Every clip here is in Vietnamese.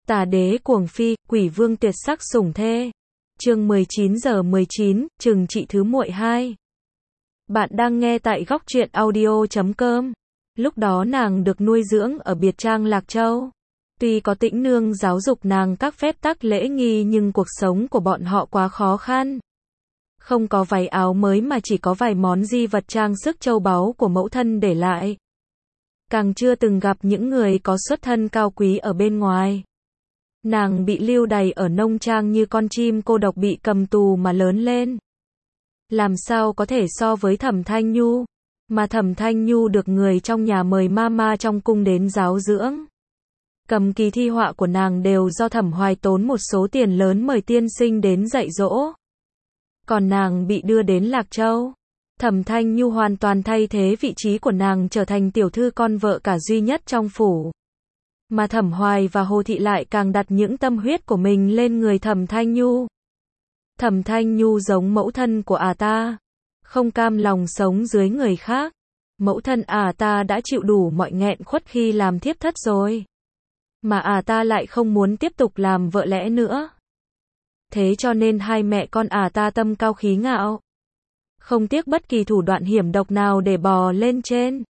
Tà đế cuồng phi, quỷ vương tuyệt sắc sủng thê. Chương 19:19, trừng trị thứ muội 2. Bạn đang nghe tại góc truyện audio.com. Lúc đó nàng được nuôi dưỡng ở biệt trang Lạc Châu. Tuy có Tĩnh Nương giáo dục nàng các phép tắc lễ nghi nhưng cuộc sống của bọn họ quá khó khăn. Không có váy áo mới mà chỉ có vài món di vật trang sức châu báu của mẫu thân để lại. Càng chưa từng gặp những người có xuất thân cao quý ở bên ngoài. Nàng bị lưu đày ở nông trang như con chim cô độc bị cầm tù mà lớn lên. Làm sao có thể so với Thẩm Thanh Nhu, mà Thẩm Thanh Nhu được người trong nhà mời mama trong cung đến giáo dưỡng. Cầm kỳ thi họa của nàng đều do Thẩm Hoài tốn một số tiền lớn mời tiên sinh đến dạy dỗ. Còn nàng bị đưa đến Lạc Châu. Thẩm Thanh Nhu hoàn toàn thay thế vị trí của nàng trở thành tiểu thư con vợ cả duy nhất trong phủ. Mà Thẩm Hoài và Hồ Thị lại càng đặt những tâm huyết của mình lên người Thẩm Thanh Nhu. Thẩm Thanh Nhu giống mẫu thân của ta, không cam lòng sống dưới người khác. Mẫu thân ta đã chịu đủ mọi nghẹn khuất khi làm thiếp thất rồi. Mà ta lại không muốn tiếp tục làm vợ lẽ nữa. Thế cho nên hai mẹ con ta tâm cao khí ngạo. Không tiếc bất kỳ thủ đoạn hiểm độc nào để bò lên trên.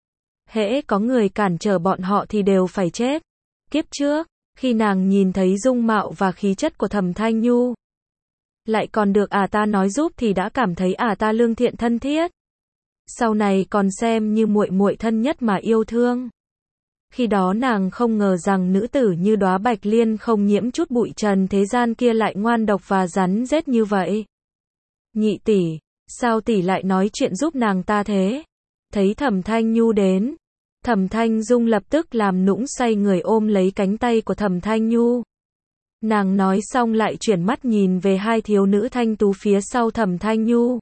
Hễ có người cản trở bọn họ thì đều phải chết. Kiếp trước, khi nàng nhìn thấy dung mạo và khí chất của Thẩm Thanh Nhu, lại còn được ta nói giúp thì đã cảm thấy ta lương thiện thân thiết. Sau này còn xem như muội muội thân nhất mà yêu thương. Khi đó nàng không ngờ rằng nữ tử như đóa bạch liên không nhiễm chút bụi trần thế gian kia lại ngoan độc và rắn rết như vậy. Nhị tỷ, sao tỷ lại nói chuyện giúp nàng ta thế? Thấy Thẩm Thanh Nhu đến, Thẩm Thanh Dung lập tức làm nũng xoay người ôm lấy cánh tay của Thẩm Thanh Nhu. Nàng nói xong lại chuyển mắt nhìn về hai thiếu nữ thanh tú phía sau Thẩm Thanh Nhu.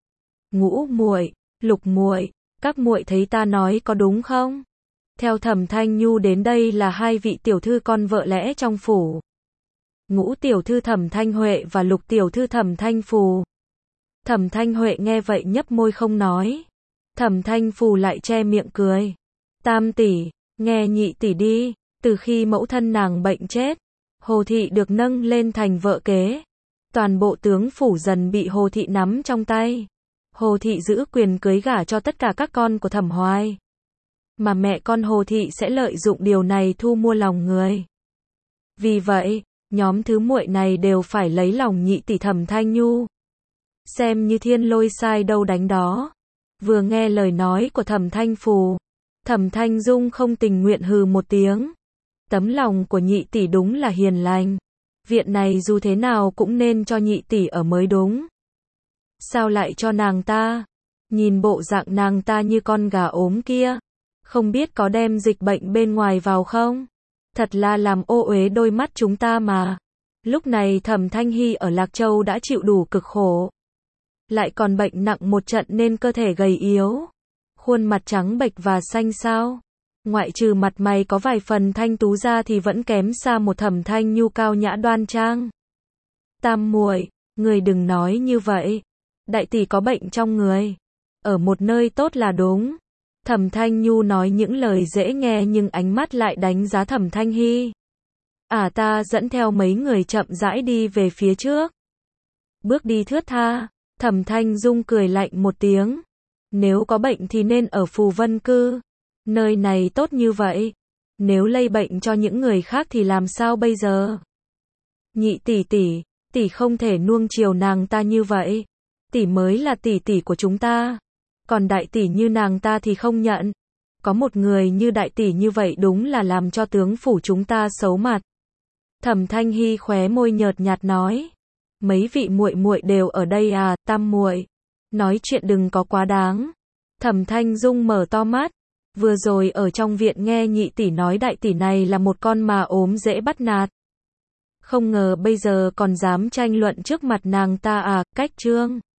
Ngũ muội, Lục muội, các muội thấy ta nói có đúng không? Theo Thẩm Thanh Nhu đến đây là hai vị tiểu thư con vợ lẽ trong phủ. Ngũ tiểu thư Thẩm Thanh Huệ và Lục tiểu thư Thẩm Thanh Phù. Thẩm Thanh Huệ nghe vậy nhấp môi không nói. Thẩm Thanh Phù lại che miệng cười. Tam tỷ, nghe nhị tỷ đi, từ khi mẫu thân nàng bệnh chết, Hồ Thị được nâng lên thành vợ kế. Toàn bộ tướng phủ dần bị Hồ Thị nắm trong tay. Hồ Thị giữ quyền cưới gả cho tất cả các con của Thẩm Hoài. Mà mẹ con Hồ Thị sẽ lợi dụng điều này thu mua lòng người. Vì vậy, nhóm thứ muội này đều phải lấy lòng nhị tỷ Thẩm Thanh Nhu. Xem như thiên lôi sai đâu đánh đó. Vừa nghe lời nói của Thẩm Thanh Phù, Thẩm Thanh Dung không tình nguyện hừ một tiếng. Tấm lòng của nhị tỷ đúng là hiền lành. Viện này dù thế nào cũng nên cho nhị tỷ ở mới đúng. Sao lại cho nàng ta? Nhìn bộ dạng nàng ta như con gà ốm kia. Không biết có đem dịch bệnh bên ngoài vào không? Thật là làm ô uế đôi mắt chúng ta mà. Lúc này Thẩm Thanh Hy ở Lạc Châu đã chịu đủ cực khổ. Lại còn bệnh nặng một trận nên cơ thể gầy yếu. Khuôn mặt trắng bệch và xanh xao. Ngoại trừ mặt mày có vài phần thanh tú ra thì vẫn kém xa một Thẩm Thanh Nhu cao nhã đoan trang. Tam muội, người đừng nói như vậy. Đại tỷ có bệnh trong người. Ở một nơi tốt là đúng. Thẩm Thanh Nhu nói những lời dễ nghe nhưng ánh mắt lại đánh giá Thẩm Thanh Hy. Ta dẫn theo mấy người chậm rãi đi về phía trước. Bước đi thướt tha, Thẩm Thanh Dung cười lạnh một tiếng. Nếu có bệnh thì nên ở Phù Vân Cư. Nơi này tốt như vậy. Nếu lây bệnh cho những người khác thì làm sao bây giờ? Nhị tỷ tỷ, tỷ không thể nuông chiều nàng ta như vậy. Tỷ mới là tỷ tỷ của chúng ta. Còn đại tỷ như nàng ta thì không nhận. Có một người như đại tỷ như vậy đúng là làm cho tướng phủ chúng ta xấu mặt. Thẩm Thanh Hy khóe môi nhợt nhạt nói. Mấy vị muội muội đều ở đây Tam muội. Nói chuyện đừng có quá đáng. Thẩm Thanh Dung mở to mắt. Vừa rồi ở trong viện nghe nhị tỷ nói đại tỷ này là một con mà ốm dễ bắt nạt. Không ngờ bây giờ còn dám tranh luận trước mặt nàng ta cách trương.